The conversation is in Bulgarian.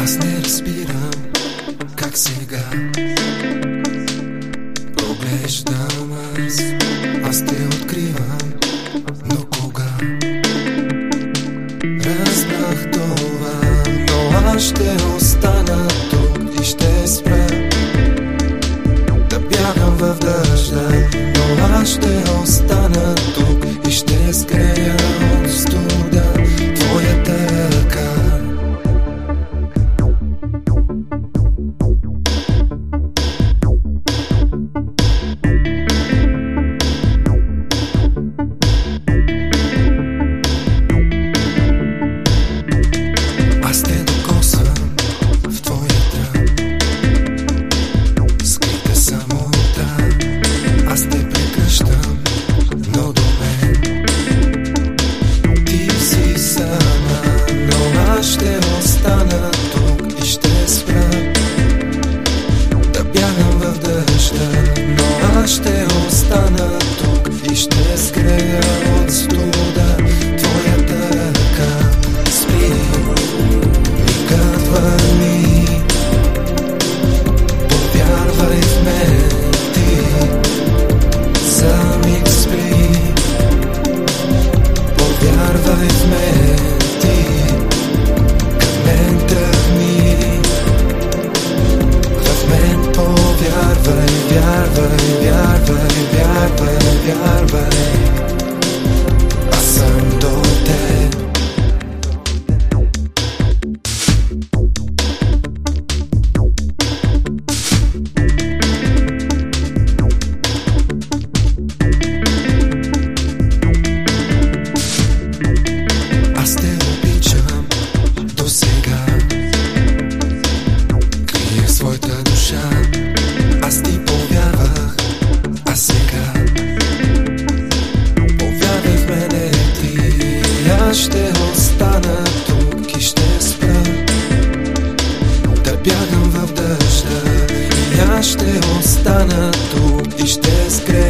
Аз не разбирам как сега проглеждам аз те откривам, но кога разбрах това, но аз ще остана тук и ще спра да бягам в дъжда, но аз ще остана тук и ще скрея от студа твоята ръка. Аз те докосвам в твоята скрита самота, аз те прегръщам, но до мен ти си сама, но аз ще остана тук и ще спра да бягам в дъжда, но аз ще остана тук и ще скрея от студа твоята ръка. Спи, мигът върни, повярвай в мен ти, за миг спри, повярвай в мен ти, към мен тръгни, в мен повярвай, вярвай, вярвай, вярвай, вярвай, аз съм до теб. Аз те обичам досега, криех своята душа, аз ти повярвах, а сега повярвай в мене ти, аз ще остана тук и ще спра да бягам в дъжда, и аз ще остана тук и ще скрея